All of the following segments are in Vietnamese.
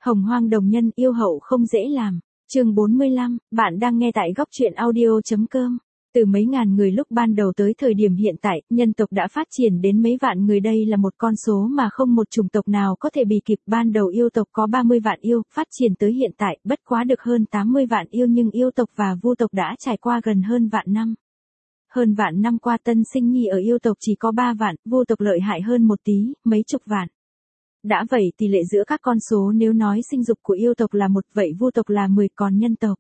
Hồng Hoang đồng nhân yêu hậu không dễ làm. Chương 45, bạn đang nghe tại góc truyện audio.com. Từ mấy ngàn người lúc ban đầu tới thời điểm hiện tại, nhân tộc đã phát triển đến mấy vạn người, đây là một con số mà không một chủng tộc nào có thể bì kịp. Ban đầu yêu tộc có 30 vạn yêu, phát triển tới hiện tại, bất quá được hơn 80 vạn yêu, nhưng yêu tộc và vu tộc đã trải qua gần hơn vạn năm. Hơn vạn năm qua tân sinh nhi ở yêu tộc chỉ có 3 vạn, vu tộc lợi hại hơn một tí, mấy chục vạn. Đã vậy tỷ lệ giữa các con số nếu nói sinh dục của yêu tộc là 1, vậy vu tộc là 10, còn nhân tộc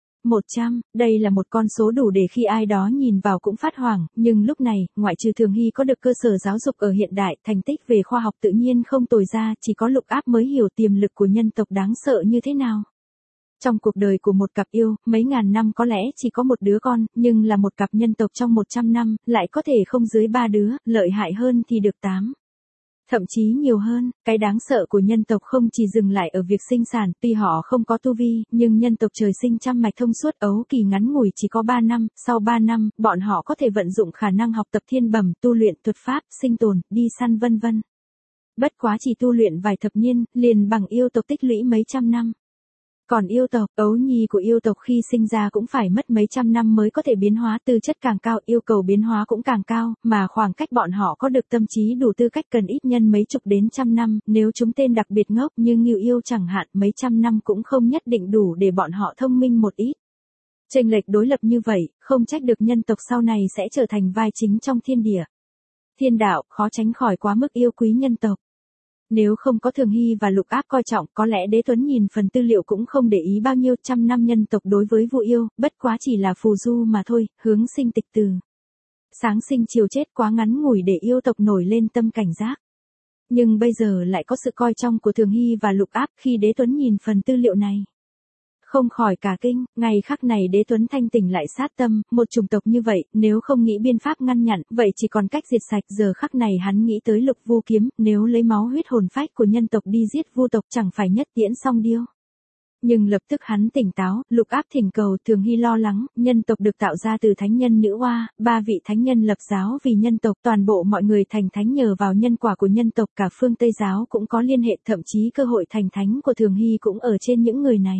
100, đây là một con số đủ để khi ai đó nhìn vào cũng phát hoảng, nhưng lúc này, ngoại trừ Thường Hy có được cơ sở giáo dục ở hiện đại, thành tích về khoa học tự nhiên không tồi ra, chỉ có Lục Áp mới hiểu tiềm lực của nhân tộc đáng sợ như thế nào. Trong cuộc đời của một cặp yêu, mấy ngàn năm có lẽ chỉ có một đứa con, nhưng là một cặp nhân tộc trong 100 năm, lại có thể không dưới 3 đứa, lợi hại hơn thì được 8. Thậm chí nhiều hơn, cái đáng sợ của nhân tộc không chỉ dừng lại ở việc sinh sản, tuy họ không có tu vi, nhưng nhân tộc trời sinh trăm mạch thông suốt, ấu kỳ ngắn ngủi chỉ có 3 năm, sau 3 năm, bọn họ có thể vận dụng khả năng học tập thiên bẩm, tu luyện thuật pháp, sinh tồn, đi săn vân vân. Bất quá chỉ tu luyện vài thập niên, liền bằng yêu tộc tích lũy mấy trăm năm. Còn yêu tộc, ấu nhi của yêu tộc khi sinh ra cũng phải mất mấy trăm năm mới có thể biến hóa, tư chất càng cao, yêu cầu biến hóa cũng càng cao, mà khoảng cách bọn họ có được tâm trí đủ tư cách cần ít nhân mấy chục đến trăm năm, nếu chúng tên đặc biệt ngốc như Ngưu yêu chẳng hạn, mấy trăm năm cũng không nhất định đủ để bọn họ thông minh một ít. Chênh lệch đối lập như vậy, không trách được nhân tộc sau này sẽ trở thành vai chính trong thiên địa. Thiên đạo, khó tránh khỏi quá mức yêu quý nhân tộc. Nếu không có Thường Hy và Lục Áp coi trọng, có lẽ Đế Tuấn nhìn phần tư liệu cũng không để ý bao nhiêu. Trăm năm nhân tộc đối với vu yêu, bất quá chỉ là phù du mà thôi, hướng sinh tịch từ. Sáng sinh chiều chết quá ngắn ngủi để yêu tộc nổi lên tâm cảnh giác. Nhưng bây giờ lại có sự coi trọng của Thường Hy và Lục Áp khi Đế Tuấn nhìn phần tư liệu này. Không khỏi cả kinh, ngày khắc này Đế Tuấn thanh tỉnh lại sát tâm, một chủng tộc như vậy, nếu không nghĩ biện pháp ngăn chặn, vậy chỉ còn cách diệt sạch. Giờ khắc này hắn nghĩ tới Lục Vu kiếm, nếu lấy máu huyết hồn phách của nhân tộc đi giết vu tộc chẳng phải nhất tiễn song điêu. Nhưng lập tức hắn tỉnh táo, Lục Áp thỉnh cầu. Thường Hy lo lắng, nhân tộc được tạo ra từ thánh nhân nữ oa, 3 vị thánh nhân lập giáo vì nhân tộc, toàn bộ mọi người thành thánh nhờ vào nhân quả của nhân tộc, cả phương Tây giáo cũng có liên hệ, thậm chí cơ hội thành thánh của Thường Hy cũng ở trên những người này.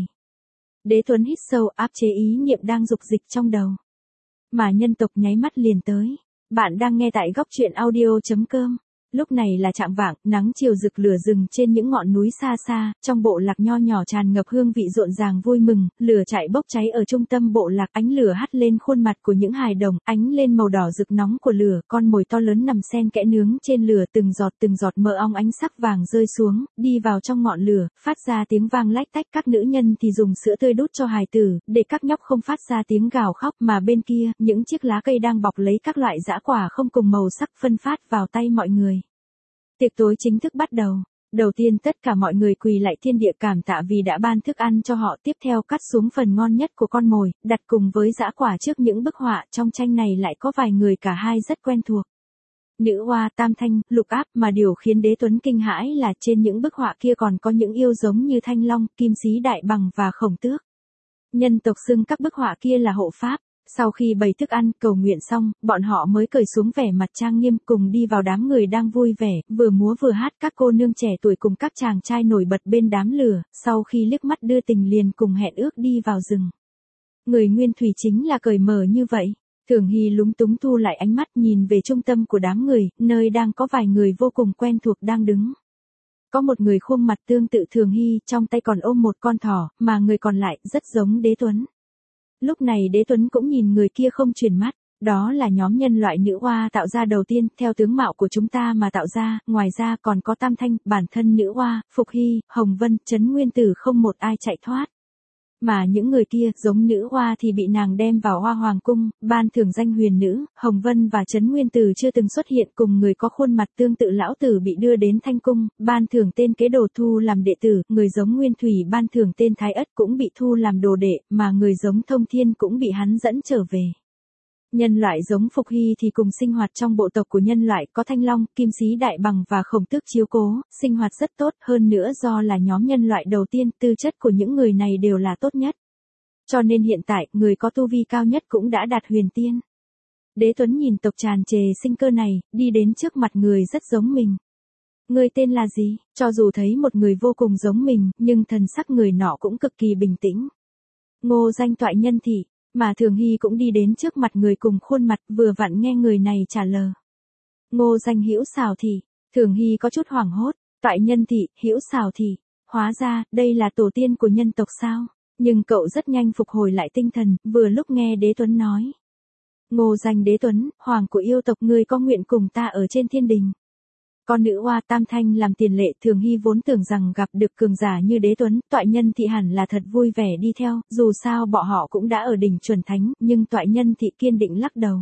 Đế Tuấn hít sâu, áp chế ý niệm đang dục dịch trong đầu. Mà nhân tộc nháy mắt liền tới. Bạn đang nghe tại góc truyện audio.com. Lúc này là chạng vạng, nắng chiều rực lửa rừng trên những ngọn núi xa xa, trong bộ lạc nho nhỏ tràn ngập hương vị rộn ràng vui mừng, lửa chạy bốc cháy ở trung tâm bộ lạc, ánh lửa hắt lên khuôn mặt của những hài đồng, ánh lên màu đỏ rực nóng của lửa, con mồi to lớn nằm xen kẽ nướng trên lửa, từng giọt mỡ ong ánh sắc vàng rơi xuống, đi vào trong ngọn lửa, phát ra tiếng vang lách tách. Các nữ nhân thì dùng sữa tươi đút cho hài tử, để các nhóc không phát ra tiếng gào khóc, mà bên kia, những chiếc lá cây đang bọc lấy các loại dã quả không cùng màu sắc phân phát vào tay mọi người. Tiệc tối chính thức bắt đầu. Đầu tiên tất cả mọi người quỳ lại thiên địa cảm tạ vì đã ban thức ăn cho họ, tiếp theo cắt xuống phần ngon nhất của con mồi, đặt cùng với dã quả trước những bức họa. Trong tranh này lại có vài người cả hai rất quen thuộc. Nữ oa, Tam Thanh, Lục Áp, mà điều khiến Đế Tuấn kinh hãi là trên những bức họa kia còn có những yêu giống như Thanh Long, Kim Sĩ Đại Bằng và Khổng Tước. Nhân tộc xưng các bức họa kia là hộ pháp. Sau khi bày thức ăn, cầu nguyện xong, bọn họ mới cởi xuống vẻ mặt trang nghiêm cùng đi vào đám người đang vui vẻ, vừa múa vừa hát. Các cô nương trẻ tuổi cùng các chàng trai nổi bật bên đám lửa, sau khi liếc mắt đưa tình liền cùng hẹn ước đi vào rừng. Người nguyên thủy chính là cởi mở như vậy. Thường Hy lúng túng thu lại ánh mắt nhìn về trung tâm của đám người, nơi đang có vài người vô cùng quen thuộc đang đứng. Có một người khuôn mặt tương tự Thường Hy, trong tay còn ôm một con thỏ, mà người còn lại rất giống Đế Tuấn. Lúc này Đế Tuấn cũng nhìn người kia không chuyển mắt, đó là nhóm nhân loại nữ oa tạo ra đầu tiên, theo tướng mạo của chúng ta mà tạo ra, ngoài ra còn có Tam Thanh, bản thân nữ oa, Phục Hy, Hồng Vân, Trấn Nguyên Tử không một ai chạy thoát. Mà những người kia, giống nữ oa thì bị nàng đem vào Hoa Hoàng cung, ban thưởng danh huyền nữ. Hồng Vân và Trấn Nguyên Tử chưa từng xuất hiện, cùng người có khuôn mặt tương tự lão tử bị đưa đến Thanh cung, ban thưởng tên kế đồ thu làm đệ tử. Người giống Nguyên Thủy ban thưởng tên Thái Ất cũng bị thu làm đồ đệ, mà người giống Thông Thiên cũng bị hắn dẫn trở về. Nhân loại giống Phục Hy thì cùng sinh hoạt trong bộ tộc của nhân loại, có Thanh Long, Kim Sĩ Đại Bằng và Khổng Tước chiếu cố, sinh hoạt rất tốt, hơn nữa do là nhóm nhân loại đầu tiên, tư chất của những người này đều là tốt nhất. Cho nên hiện tại, người có tu vi cao nhất cũng đã đạt huyền tiên. Đế Tuấn nhìn tộc tràn trề sinh cơ này, đi đến trước mặt người rất giống mình. Ngươi tên là gì? Cho dù thấy một người vô cùng giống mình, nhưng thần sắc người nọ cũng cực kỳ bình tĩnh. Ngô Danh toại nhân thị, mà Thường Hy cũng đi đến trước mặt người cùng khuôn mặt, vừa vặn nghe người này trả lời. Ngô Danh Hữu Xào thị, Thường Hy có chút hoảng hốt, toại nhân thị, Hữu Xào thị, hóa ra, đây là tổ tiên của nhân tộc sao? Nhưng cậu rất nhanh phục hồi lại tinh thần, vừa lúc nghe Đế Tuấn nói. Ngô Danh Đế Tuấn, hoàng của yêu tộc, ngươi có nguyện cùng ta ở trên thiên đình. Con nữ oa tam thanh làm tiền lệ, Thường Hy vốn tưởng rằng gặp được cường giả như Đế Tuấn, toại nhân thị hẳn là thật vui vẻ đi theo, dù sao bọn họ cũng đã ở đỉnh chuẩn thánh, nhưng toại nhân thị kiên định lắc đầu.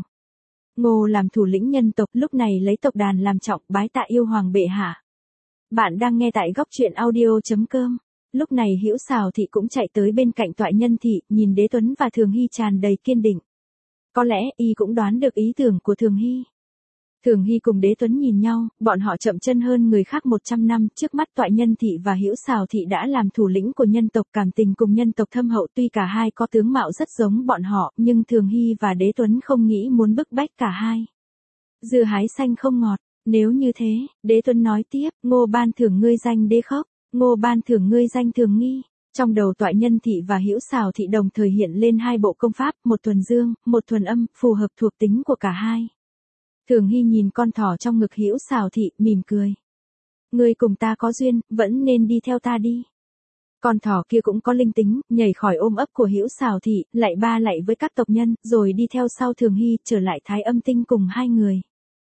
Ngô làm thủ lĩnh nhân tộc, lúc này lấy tộc đàn làm trọng, bái tạ yêu hoàng bệ hạ. Bạn đang nghe tại góc truyện audio.com. Lúc này Hữu Xào thị cũng chạy tới bên cạnh toại nhân thị, nhìn Đế Tuấn và Thường Hy tràn đầy kiên định. Có lẽ y cũng đoán được ý tưởng của Thường Hy. Thường Hy cùng Đế Tuấn nhìn nhau, bọn họ chậm chân hơn người khác 100 năm, trước mắt toại nhân thị và Hữu Xào thị đã làm thủ lĩnh của nhân tộc, cảm tình cùng nhân tộc thâm hậu, tuy cả hai có tướng mạo rất giống bọn họ, nhưng Thường Hy và Đế Tuấn không nghĩ muốn bức bách cả hai. Dưa hái xanh không ngọt, nếu như thế, Đế Tuấn nói tiếp, Ngô ban thưởng ngươi danh Đế Khốc, Ngô ban thưởng ngươi danh Thường Nghi. Trong đầu toại nhân thị và Hữu Xào thị đồng thời hiện lên hai bộ công pháp, một thuần dương, một thuần âm, phù hợp thuộc tính của cả hai. Thường Hy nhìn con thỏ trong ngực Hữu Xào thị, mỉm cười. Ngươi cùng ta có duyên, vẫn nên đi theo ta đi. Con thỏ kia cũng có linh tính, nhảy khỏi ôm ấp của Hữu Xào thị, lạy ba lạy với các tộc nhân, rồi đi theo sau Thường Hy, trở lại Thái Âm Tinh cùng hai người.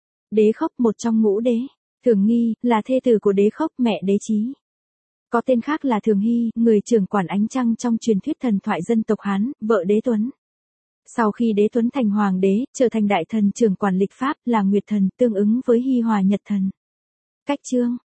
Đế Khốc, một trong ngũ đế. Thường Nghi, là thê tử của Đế Khốc, mẹ Đế Chí. Có tên khác là Thường Hy, người trưởng quản ánh trăng trong truyền thuyết thần thoại dân tộc Hán, vợ Đế Tuấn. Sau khi Đế Tuấn thành hoàng đế, trở thành đại thần trưởng quản lịch pháp, là Nguyệt thần, tương ứng với Hy Hòa Nhật thần. Cách chương